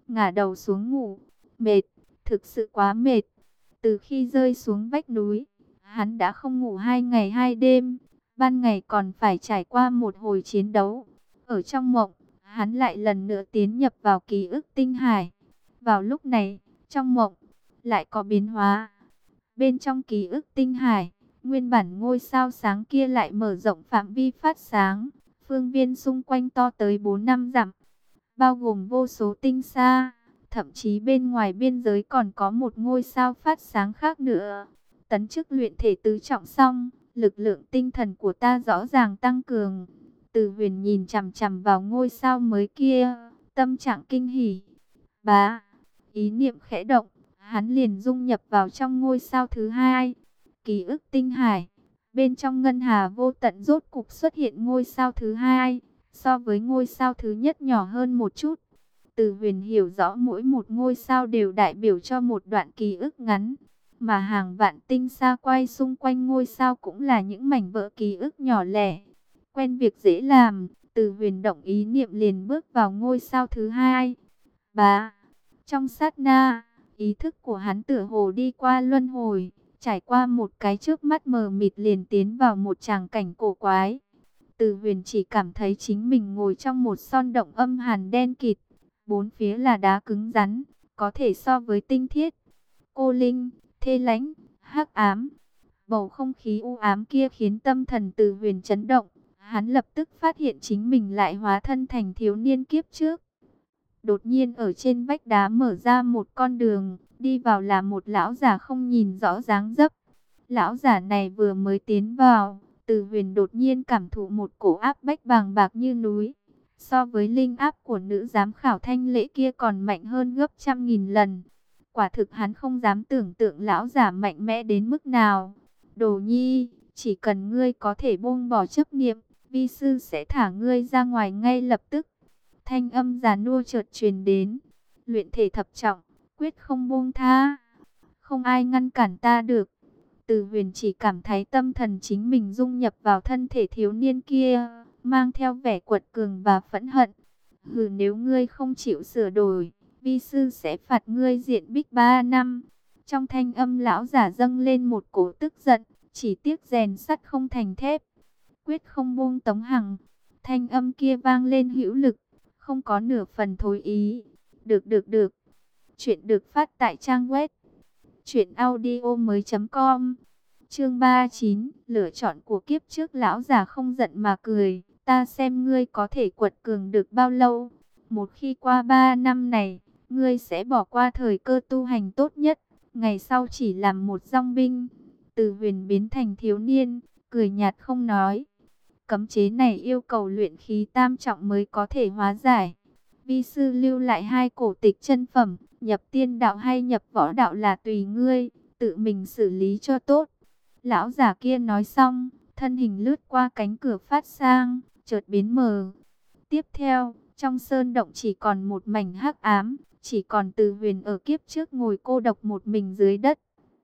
Speaker 1: ngả đầu xuống ngủ. Mệt, thực sự quá mệt. Từ khi rơi xuống vách núi, hắn đã không ngủ hai ngày hai đêm. Ban ngày còn phải trải qua một hồi chiến đấu. Ở trong mộng, hắn lại lần nữa tiến nhập vào ký ức tinh hải. Vào lúc này, trong mộng, lại có biến hóa. Bên trong ký ức tinh hải, nguyên bản ngôi sao sáng kia lại mở rộng phạm vi phát sáng. Phương viên xung quanh to tới bốn năm dặm, bao gồm vô số tinh sa. Thậm chí bên ngoài biên giới còn có một ngôi sao phát sáng khác nữa. Tấn chức luyện thể tứ trọng xong, lực lượng tinh thần của ta rõ ràng tăng cường. Từ Huyền nhìn chằm chằm vào ngôi sao mới kia, tâm trạng kinh hỉ. Bá, ý niệm khẽ động, hắn liền dung nhập vào trong ngôi sao thứ hai. Ký ức tinh hải, bên trong ngân hà vô tận rốt cục xuất hiện ngôi sao thứ hai, so với ngôi sao thứ nhất nhỏ hơn một chút. Từ Huyền hiểu rõ mỗi một ngôi sao đều đại biểu cho một đoạn ký ức ngắn, mà hàng vạn tinh sa quay xung quanh ngôi sao cũng là những mảnh vỡ ký ức nhỏ lẻ. Quen việc dễ làm, Từ Huyền động ý niệm liền bước vào ngôi sao thứ hai. Bá, trong sát na, ý thức của hắn tựa hồ đi qua luân hồi, trải qua một cái chớp mắt mờ mịt liền tiến vào một tràng cảnh cổ quái. Từ Huyền chỉ cảm thấy chính mình ngồi trong một son động âm hàn đen kịt, bốn phía là đá cứng rắn, có thể so với tinh thiết. Cô linh, thê lãnh, hắc ám. Bầu không khí u ám kia khiến tâm thần Từ Huyền chấn động. Hắn lập tức phát hiện chính mình lại hóa thân thành thiếu niên kiếp trước. Đột nhiên ở trên vách đá mở ra một con đường, đi vào là một lão già không nhìn rõ dáng dấp. Lão già này vừa mới tiến vào, Từ Huyền đột nhiên cảm thụ một cổ áp bách bàng bạc như núi. So với linh áp của nữ giám khảo Thanh Lễ kia còn mạnh hơn gấp trăm nghìn lần. Quả thực hắn không dám tưởng tượng lão già mạnh mẽ đến mức nào. Đồ nhi, chỉ cần ngươi có thể buông bỏ chấp niệm, vi sư sẽ thả ngươi ra ngoài ngay lập tức. Thanh âm già nua chợt truyền đến. Luyện thể thập trọng, quyết không buông tha. Không ai ngăn cản ta được. Từ Huyền chỉ cảm thấy tâm thần chính mình dung nhập vào thân thể thiếu niên kia, mang theo vẻ quật cường và phẫn hận. Hừ, nếu ngươi không chịu sửa đổi, vi sư sẽ phạt ngươi diện bích ba năm. Trong thanh âm lão giả dâng lên một cổ tức giận, chỉ tiếc rèn sắt không thành thép. Quyết không buông Tống Hằng. Thanh âm kia vang lên hữu lực, không có nửa phần thối ý. Được được được. Chuyện được phát tại trang web truyện audio mới chấm com. Chương ba mươi chín, lựa chọn của kiếp trước. Lão già không giận mà cười. Ta xem ngươi có thể quật cường được bao lâu. Một khi qua ba năm này, ngươi sẽ bỏ qua thời cơ tu hành tốt nhất. Ngày sau chỉ làm một dòng binh. Từ Huyền biến thành thiếu niên, cười nhạt không nói. Cấm chế này yêu cầu luyện khí tam trọng mới có thể hóa giải. Vi sư lưu lại hai cổ tịch chân phẩm, nhập tiên đạo hay nhập võ đạo là tùy ngươi, tự mình xử lý cho tốt. Lão già kia nói xong, thân hình lướt qua cánh cửa phát sang, chợt biến mờ. Tiếp theo, trong sơn động chỉ còn một mảnh hắc ám, chỉ còn Từ Huyền ở kiếp trước ngồi cô độc một mình dưới đất.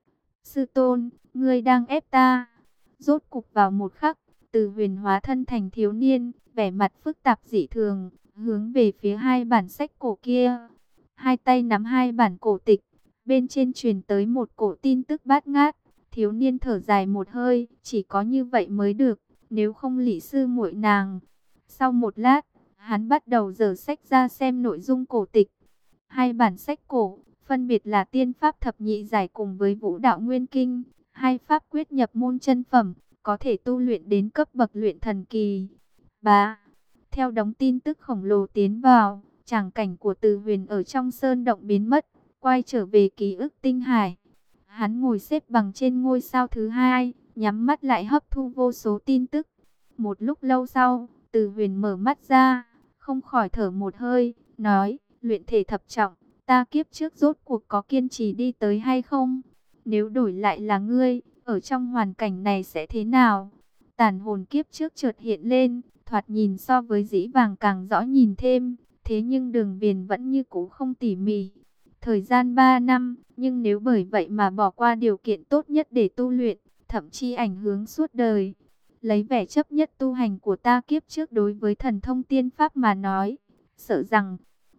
Speaker 1: Sư tôn, ngươi đang ép ta. Rốt cục vào một khắc, Từ Huyền hóa thân thành thiếu niên, vẻ mặt phức tạp dị thường, hướng về phía hai bản sách cổ kia. Hai tay nắm hai bản cổ tịch, bên trên truyền tới một cổ tin tức bát ngát. Thiếu niên thở dài một hơi, chỉ có như vậy mới được, nếu không lị sư muội nàng. Sau một lát, hắn bắt đầu giở sách ra xem nội dung cổ tịch. Hai bản sách cổ, phân biệt là Tiên Pháp Thập Nhị Giải cùng với Vũ Đạo Nguyên Kinh, hai pháp quyết nhập môn chân phẩm, có thể tu luyện đến cấp bậc luyện thần kỳ. Ba, theo đống tin tức khổng lồ tiến vào, tràng cảnh của Từ Huyền ở trong sơn động biến mất, quay trở về ký ức tinh hải. Hắn ngồi xếp bằng trên ngôi sao thứ hai, nhắm mắt lại hấp thu vô số tin tức. Một lúc lâu sau, Từ Huyền mở mắt ra, không khỏi thở một hơi, nói, luyện thể thập trọng, ta kiếp trước rốt cuộc có kiên trì đi tới hay không? Nếu đổi lại là ngươi, ở trong hoàn cảnh này sẽ thế nào? Tàn hồn kiếp trước chợt hiện lên, thoạt nhìn so với dĩ vàng càng rõ nhìn thêm, thế nhưng đường viền vẫn như cũ không tỉ mỉ. Thời gian ba năm, nhưng nếu bởi vậy mà bỏ qua điều kiện tốt nhất để tu luyện, thậm chí ảnh hưởng suốt đời. Lấy vẻ chấp nhất tu hành của ta kiếp trước đối với thần thông tiên pháp mà nói, sợ rằng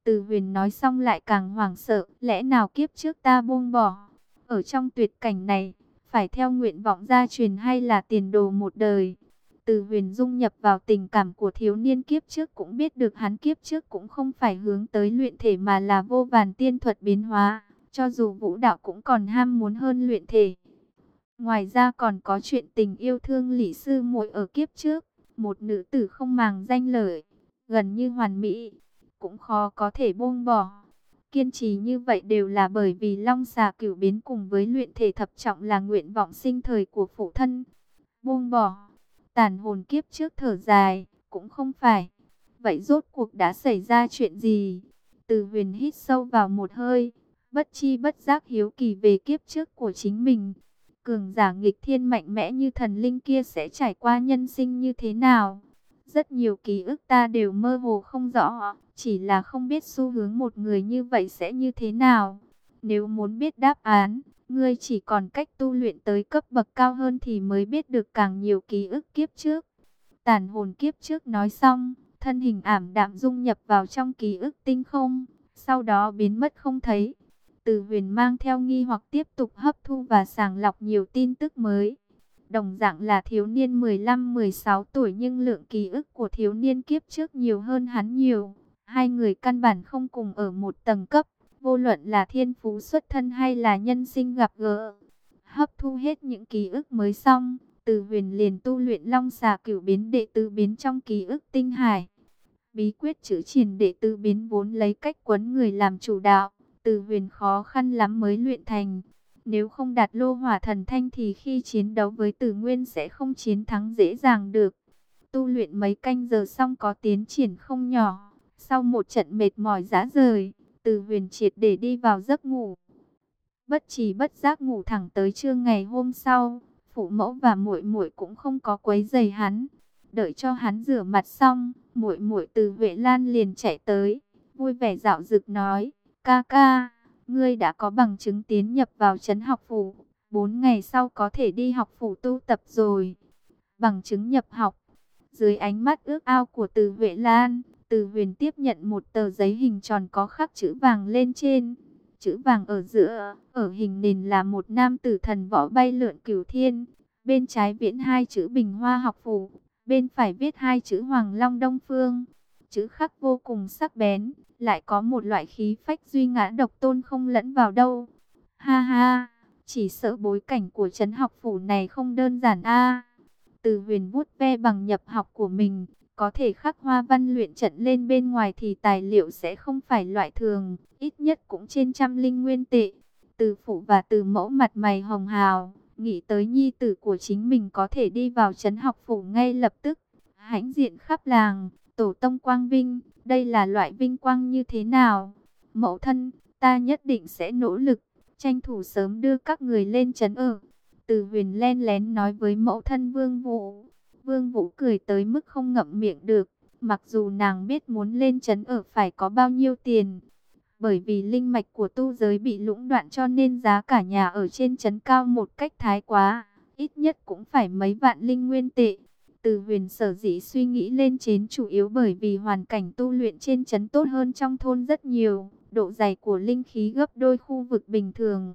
Speaker 1: Từ Huyền nói xong lại càng hoảng sợ, lẽ nào kiếp trước ta buông bỏ? Ở trong tuyệt cảnh này, phải theo nguyện vọng gia truyền hay là tiền đồ một đời? Từ Huyền dung nhập vào tình cảm của thiếu niên kiếp trước, cũng biết được hắn kiếp trước cũng không phải hướng tới luyện thể mà là vô vàn tiên thuật biến hóa, cho dù vũ đạo cũng còn ham muốn hơn luyện thể. Ngoài ra còn có chuyện tình yêu thương Lý sư muội ở kiếp trước, một nữ tử không màng danh lợi, gần như hoàn mỹ, cũng khó có thể buông bỏ. Kiên trì như vậy đều là bởi vì Long Xà Cửu Biến cùng với luyện thể thập trọng là nguyện vọng sinh thời của phụ thân. Buông bỏ, tàn hồn kiếp trước thở dài, cũng không phải. Vậy rốt cuộc đã xảy ra chuyện gì? Từ Huyền hít sâu vào một hơi, bất chi bất giác hiếu kỳ về kiếp trước của chính mình. Cường giả nghịch thiên mạnh mẽ như thần linh kia sẽ trải qua nhân sinh như thế nào? Rất nhiều ký ức ta đều mơ hồ không rõ, chỉ là không biết xu hướng một người như vậy sẽ như thế nào. Nếu muốn biết đáp án, ngươi chỉ còn cách tu luyện tới cấp bậc cao hơn thì mới biết được càng nhiều ký ức kiếp trước. Tàn hồn kiếp trước nói xong, thân hình ảm đạm dung nhập vào trong ký ức tinh không, sau đó biến mất không thấy. Từ Huyền mang theo nghi hoặc tiếp tục hấp thu và sàng lọc nhiều tin tức mới. Đồng dạng là thiếu niên mười lăm mười sáu tuổi nhưng lượng ký ức của thiếu niên kiếp trước nhiều hơn hắn nhiều. Hai người căn bản không cùng ở một tầng cấp, vô luận là thiên phú xuất thân hay là nhân sinh gặp gỡ. Hấp thu hết những ký ức mới xong, Từ Huyền liền tu luyện Long Xà Cửu Biến đệ tứ biến trong ký ức tinh hải. Bí quyết chữ triển đệ tứ biến vốn lấy cách quấn người làm chủ đạo, Từ Huyền khó khăn lắm mới luyện thành. Nếu không đạt lô hỏa thần thanh thì khi chiến đấu với Tử Nguyên sẽ không chiến thắng dễ dàng được. Tu luyện mấy canh giờ xong có tiến triển không nhỏ. Sau một trận mệt mỏi rã rời, Từ Huyền triệt để đi vào giấc ngủ. Bất trí bất giác ngủ thẳng tới trưa ngày hôm sau, phụ mẫu và muội muội cũng không có quấy rầy hắn. Đợi cho hắn rửa mặt xong, muội muội Từ Huệ Lan liền chạy tới, vui vẻ dạo dực nói: "Ca ca, ngươi đã có bằng chứng tiến nhập vào trấn học phủ, bốn ngày sau có thể đi học phủ tu tập rồi." Bằng chứng nhập học. Dưới ánh mắt ước ao của Từ Huệ Lan, Từ Huyền tiếp nhận một tờ giấy hình tròn có khắc chữ vàng lên trên. Chữ vàng ở giữa, ở hình nền là một nam tử thần võ bay lượn cửu thiên. Bên trái viễn hai chữ Bình Hoa học phủ, bên phải viết hai chữ Hoàng Long Đông Phương. Chữ khắc vô cùng sắc bén, lại có một loại khí phách duy ngã độc tôn không lẫn vào đâu. Ha ha, chỉ sợ bối cảnh của trấn học phủ này không đơn giản a. Từ Huyền vuốt ve bằng nhập học của mình, có thể khắc hoa văn luyện trận lên bên ngoài thì tài liệu sẽ không phải loại thường, ít nhất cũng trên trăm linh nguyên tệ. Từ phụ và từ mẫu mặt mày hồng hào, nghĩ tới nhi tử của chính mình có thể đi vào trấn học phủ ngay lập tức, hãnh diện khắp làng, tổ tông quang vinh, đây là loại vinh quang như thế nào? Mẫu thân, ta nhất định sẽ nỗ lực, tranh thủ sớm đưa các người lên trấn ở. Từ Huyền len lén nói với mẫu thân Vương Vũ. Vương Vũ cười tới mức không ngậm miệng được, mặc dù nàng biết muốn lên trấn ở phải có bao nhiêu tiền. Bởi vì linh mạch của tu giới bị lũng đoạn cho nên giá cả nhà ở trên trấn cao một cách thái quá, ít nhất cũng phải mấy vạn linh nguyên tệ. Từ Huyền sở dĩ suy nghĩ lên trấn chủ yếu bởi vì hoàn cảnh tu luyện trên trấn tốt hơn trong thôn rất nhiều, độ dày của linh khí gấp đôi khu vực bình thường.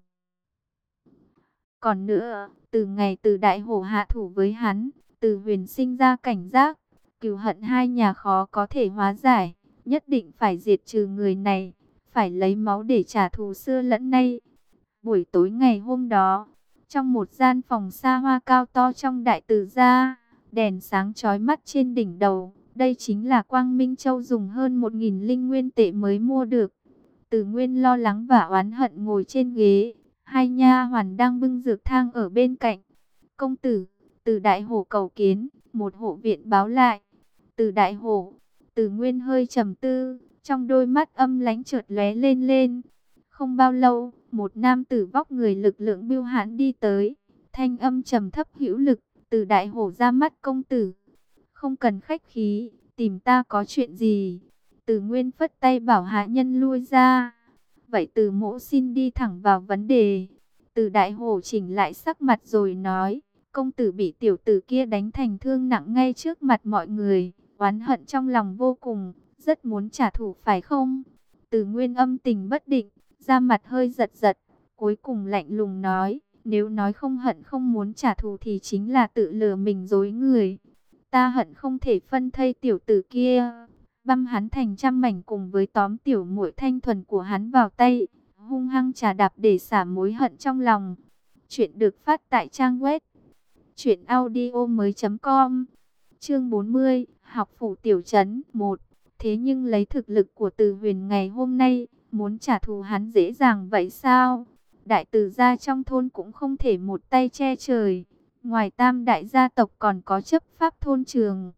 Speaker 1: Còn nữa, từ ngày Từ Đại Hổ hạ thủ với hắn, Từ Huyền sinh ra cảnh giác, cừu hận hai nhà khó có thể hóa giải, nhất định phải diệt trừ người này, phải lấy máu để trả thù xưa lẫn nay. Buổi tối ngày hôm đó, trong một gian phòng xa hoa cao to trong đại từ gia, đèn sáng chói mắt trên đỉnh đầu, đây chính là Quang Minh Châu dùng hơn một nghìn linh nguyên tệ mới mua được. Từ Nguyên lo lắng và oán hận ngồi trên ghế, hai nha hoàn đang bưng dược thang ở bên cạnh. "Công tử, Từ Đại Hổ cầu kiến." Một hộ viện báo lại. "Từ Đại Hổ." Từ Nguyên hơi trầm tư, trong đôi mắt âm lãnh chợt lóe lên lên. Không bao lâu, một nam tử vóc người lực lượng bưu hãn đi tới, thanh âm trầm thấp hữu lực: "Từ Đại Hổ ra mắt công tử." "Không cần khách khí, tìm ta có chuyện gì?" Từ Nguyên phất tay bảo hạ nhân lui ra. "Vậy Từ mỗ xin đi thẳng vào vấn đề." Từ Đại Hổ chỉnh lại sắc mặt rồi nói: "Công tử bị tiểu tử kia đánh thành thương nặng ngay trước mặt mọi người, oán hận trong lòng vô cùng, rất muốn trả thù phải không?" Từ Nguyên âm tình bất định, da mặt hơi giật giật, cuối cùng lạnh lùng nói, nếu nói không hận không muốn trả thù thì chính là tự lừa mình dối người. Ta hận không thể phân thây tiểu tử kia, băm hắn thành trăm mảnh cùng với tóm tiểu muội thanh thuần của hắn vào tay, hung hăng trà đạp để xả mối hận trong lòng. Chuyện được phát tại trang web truyện audio mới chấm com. Chương bốn mươi, học phủ tiểu trấn một. Thế nhưng lấy thực lực của Từ Huyền ngày hôm nay, muốn trả thù hắn dễ dàng vậy sao? Đại từ gia trong thôn cũng không thể một tay che trời. Ngoài tam đại gia tộc còn có chấp pháp thôn trường.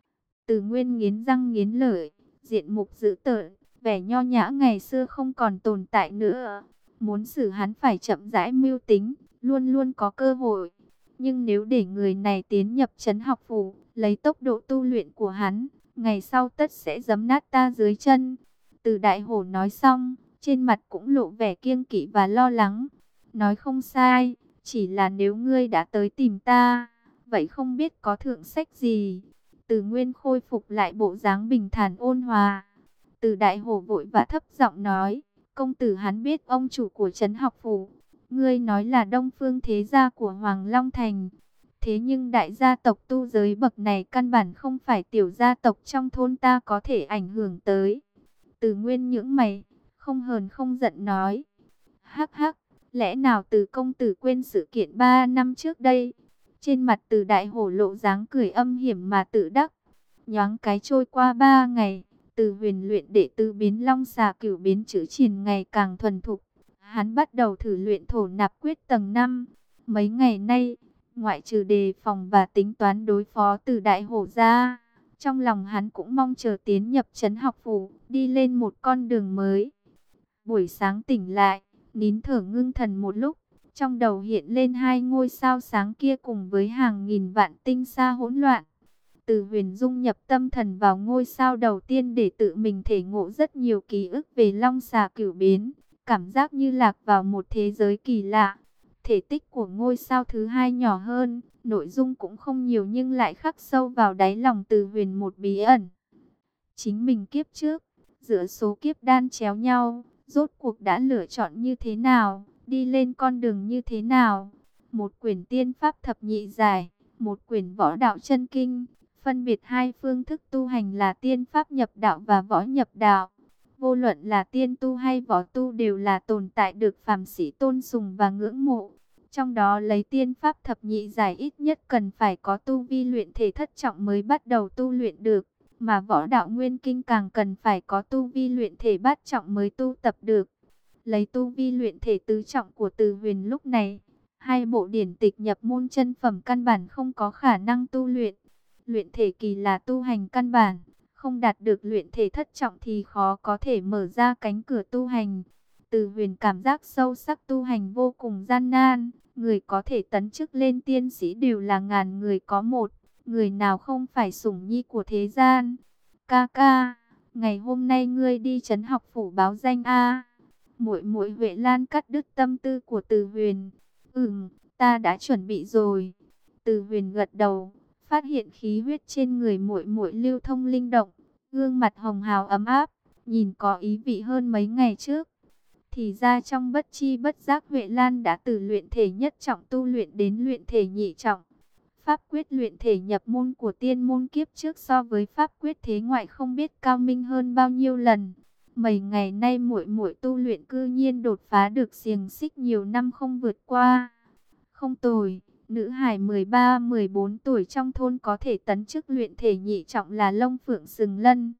Speaker 1: Từ Nguyên nghiến răng nghiến lợi, diện mục dữ tợn, vẻ nho nhã ngày xưa không còn tồn tại nữa. Muốn xử hắn phải chậm rãi mưu tính, luôn luôn có cơ hội. Nhưng nếu để người này tiến nhập trấn học phủ, lấy tốc độ tu luyện của hắn, ngày sau tất sẽ giẫm nát ta dưới chân. Từ Đại Hổ nói xong, trên mặt cũng lộ vẻ kiêng kỵ và lo lắng. Nói không sai, chỉ là nếu ngươi đã tới tìm ta, vậy không biết có thượng sách gì. Từ Nguyên khôi phục lại bộ dáng bình thản ôn hòa. Từ Đại Hổ vội vã thấp giọng nói, công tử hắn biết ông chủ của trấn học phủ. Ngươi nói là Đông Phương thế gia của Hoàng Long Thành. Thế nhưng đại gia tộc tu giới bậc này căn bản không phải tiểu gia tộc trong thôn ta có thể ảnh hưởng tới. Từ Nguyên những mày, không hờn không giận nói. Hắc hắc, lẽ nào Từ công tử quên sự kiện ba năm trước đây? Trên mặt Từ Đại Hổ lộ dáng cười âm hiểm mà tự đắc. Nhoáng cái trôi qua ba ngày, Từ Huyền luyện đệ tử biến long xà cửu biến chữ triền ngày càng thuần thục. Hắn bắt đầu thử luyện thổ nạp quyết tầng năm. Mấy ngày nay, ngoại trừ đề phòng và tính toán đối phó Từ Đại Hổ ra, trong lòng hắn cũng mong chờ tiến nhập trấn học phủ, đi lên một con đường mới. Buổi sáng tỉnh lại, nín thở ngưng thần một lúc, trong đầu hiện lên hai ngôi sao sáng kia cùng với hàng nghìn vạn tinh sa hỗn loạn. Từ Huyền dung nhập tâm thần vào ngôi sao đầu tiên để tự mình thể ngộ rất nhiều ký ức về long xà cửu biến, cảm giác như lạc vào một thế giới kỳ lạ. Thể tích của ngôi sao thứ hai nhỏ hơn, nội dung cũng không nhiều nhưng lại khắc sâu vào đáy lòng Từ Huyền một bí ẩn. Chính mình kiếp trước, giữa số kiếp đan chéo nhau, rốt cuộc đã lựa chọn như thế nào, đi lên con đường như thế nào. Một quyển tiên pháp thập nhị giải, một quyển võ đạo chân kinh, phân biệt hai phương thức tu hành là tiên pháp nhập đạo và võ nhập đạo. Vô luận là tiên tu hay võ tu đều là tồn tại được phàm sĩ tôn sùng và ngưỡng mộ. Trong đó lấy tiên pháp thập nhị giải ít nhất cần phải có tu vi luyện thể thất trọng mới bắt đầu tu luyện được. Mà võ đạo nguyên kinh càng cần phải có tu vi luyện thể bát trọng mới tu tập được. Lấy tu vi luyện thể tứ trọng của Từ Huyền lúc này, hai bộ điển tịch nhập môn chân phẩm căn bản không có khả năng tu luyện. Luyện thể kỳ là tu hành căn bản, không đạt được luyện thể thất trọng thì khó có thể mở ra cánh cửa tu hành. Từ Huyền cảm giác sâu sắc tu hành vô cùng gian nan, người có thể tấn chức lên tiên sĩ đều là ngàn người có một, người nào không phải sủng nhi của thế gian. Ca ca, ngày hôm nay ngươi đi trấn học phủ báo danh a? Muội muội Huệ Lan cắt đứt tâm tư của Từ Huyền. Ừm, ta đã chuẩn bị rồi. Từ Huyền gật đầu, phát hiện khí huyết trên người muội muội lưu thông linh động, gương mặt hồng hào ấm áp, nhìn có ý vị hơn mấy ngày trước. Thì ra trong bất chi bất giác Huệ Lan đã từ luyện thể nhất trọng tu luyện đến luyện thể nhị trọng. Pháp quyết luyện thể nhập môn của tiên môn kiếp trước so với pháp quyết thế ngoại không biết cao minh hơn bao nhiêu lần. Mấy ngày nay muội muội tu luyện cư nhiên đột phá được xiềng xích nhiều năm không vượt qua. Không tồi, nữ hài mười ba mười bốn tuổi trong thôn có thể tấn chức luyện thể nhị trọng là Long Phượng Sừng Lân.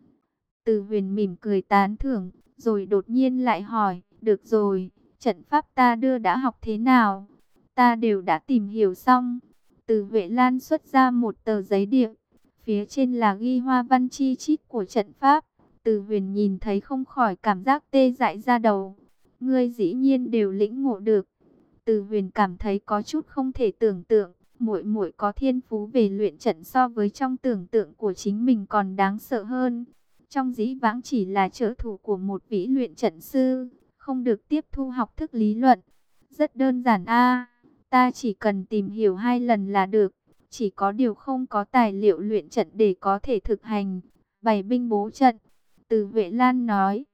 Speaker 1: Từ Huyền mỉm cười tán thưởng, rồi đột nhiên lại hỏi, được rồi, trận pháp ta đưa đã học thế nào? Ta đều đã tìm hiểu xong. Từ Huệ Lan xuất ra một tờ giấy điệp, phía trên là ghi hoa văn chi chít của trận pháp. Từ Huyền nhìn thấy không khỏi cảm giác tê dại ra đầu. Ngươi dĩ nhiên đều lĩnh ngộ được. Từ Huyền cảm thấy có chút không thể tưởng tượng, muội muội có thiên phú về luyện trận so với trong tưởng tượng của chính mình còn đáng sợ hơn. Trong dĩ vãng chỉ là trợ thủ của một vị luyện trận sư, không được tiếp thu học thức lý luận. Rất đơn giản a, ta chỉ cần tìm hiểu hai lần là được, chỉ có điều không có tài liệu luyện trận để có thể thực hành, bày binh bố trận. Từ Huệ Lan nói,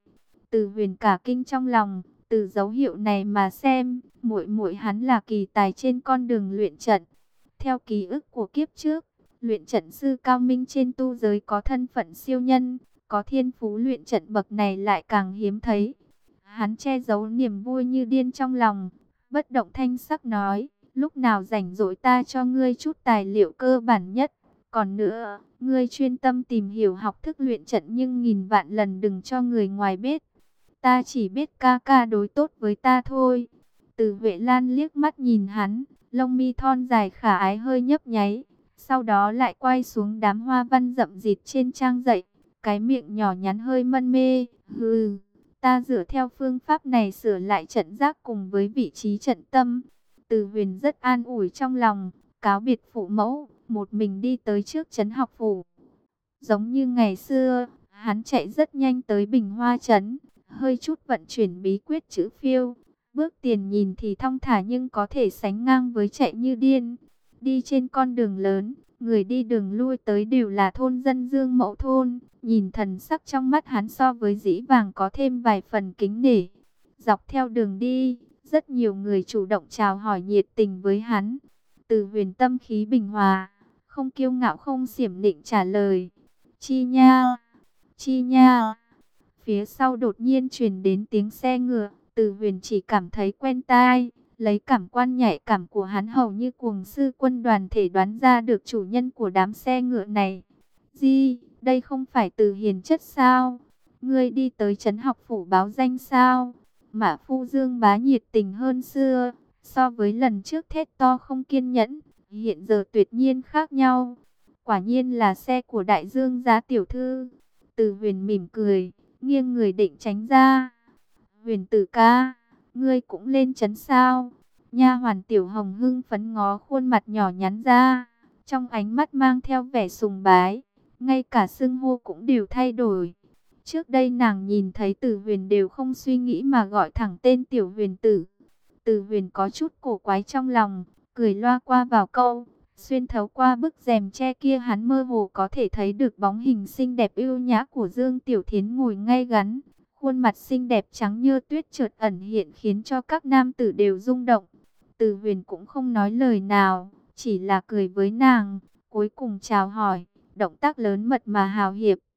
Speaker 1: Từ Huyền cả kinh trong lòng, từ dấu hiệu này mà xem, muội muội hắn là kỳ tài trên con đường luyện trận. Theo ký ức của kiếp trước, luyện trận sư cao minh trên tu giới có thân phận siêu nhân, có thiên phú luyện trận bậc này lại càng hiếm thấy. Hắn che giấu niềm vui như điên trong lòng, bất động thanh sắc nói, lúc nào rảnh rỗi ta cho ngươi chút tài liệu cơ bản nhất. Còn nữa, ngươi chuyên tâm tìm hiểu học thức luyện trận nhưng nghìn vạn lần đừng cho người ngoài biết. Ta chỉ biết ca ca đối tốt với ta thôi. Từ Huệ Lan liếc mắt nhìn hắn, lông mi thon dài khả ái hơi nhấp nháy. Sau đó lại quay xuống đám hoa văn rậm rịt trên trang giấy, cái miệng nhỏ nhắn hơi mân mê. Hừ, ta dựa theo phương pháp này sửa lại trận giác cùng với vị trí trận tâm. Từ Huyền rất an ủi trong lòng, cáo biệt phụ mẫu, một mình đi tới trước trấn học phủ. Giống như ngày xưa, hắn chạy rất nhanh tới Bình Hoa trấn, hơi chút vận chuyển bí quyết chữ phiêu. Bước tiền nhìn thì thong thả nhưng có thể sánh ngang với chạy như điên. Đi trên con đường lớn, người đi đường lui tới đều là thôn dân Dương Mẫu thôn. Nhìn thần sắc trong mắt hắn so với dĩ vàng có thêm vài phần kính nể. Dọc theo đường đi, rất nhiều người chủ động chào hỏi nhiệt tình với hắn. Từ Huyền tâm khí bình hòa, không kiêu ngạo không xiểm nịnh trả lời. Chi nha, chi nha. Phía sau đột nhiên truyền đến tiếng xe ngựa. Từ Huyền chỉ cảm thấy quen tai, lấy cảm quan nhạy cảm của hắn hầu như cuồng sư quân đoàn thể đoán ra được chủ nhân của đám xe ngựa này. Di, đây không phải Từ Hiền chất sao? Ngươi đi tới trấn học phủ báo danh sao? Mã Phu Dương bá nhiệt tình hơn xưa, so với lần trước thét to không kiên nhẫn, hiện giờ tuyệt nhiên khác nhau. Quả nhiên là xe của đại dương gia tiểu thư. Từ Huyền mỉm cười, nghiêng người định tránh ra. Huyền tử ca, ngươi cũng lên trấn sao? Nha hoàn Tiểu Hồng hưng phấn ngó khuôn mặt nhỏ nhắn ra, trong ánh mắt mang theo vẻ sùng bái, ngay cả xưng hô cũng đều thay đổi. Trước đây nàng nhìn thấy Từ Huyền đều không suy nghĩ mà gọi thẳng tên Tiểu Huyền tử. Từ Huyền có chút cổ quái trong lòng, cười loa qua vào câu. Xuyên thấu qua bức rèm che kia hắn mơ hồ có thể thấy được bóng hình xinh đẹp ưu nhã của Dương Tiểu Thiến ngồi ngay ngắn. Khuôn mặt xinh đẹp trắng như tuyết chợt ẩn hiện khiến cho các nam tử đều rung động. Từ Huyền cũng không nói lời nào, chỉ là cười với nàng, cuối cùng chào hỏi, động tác lớn mật mà hào hiệp.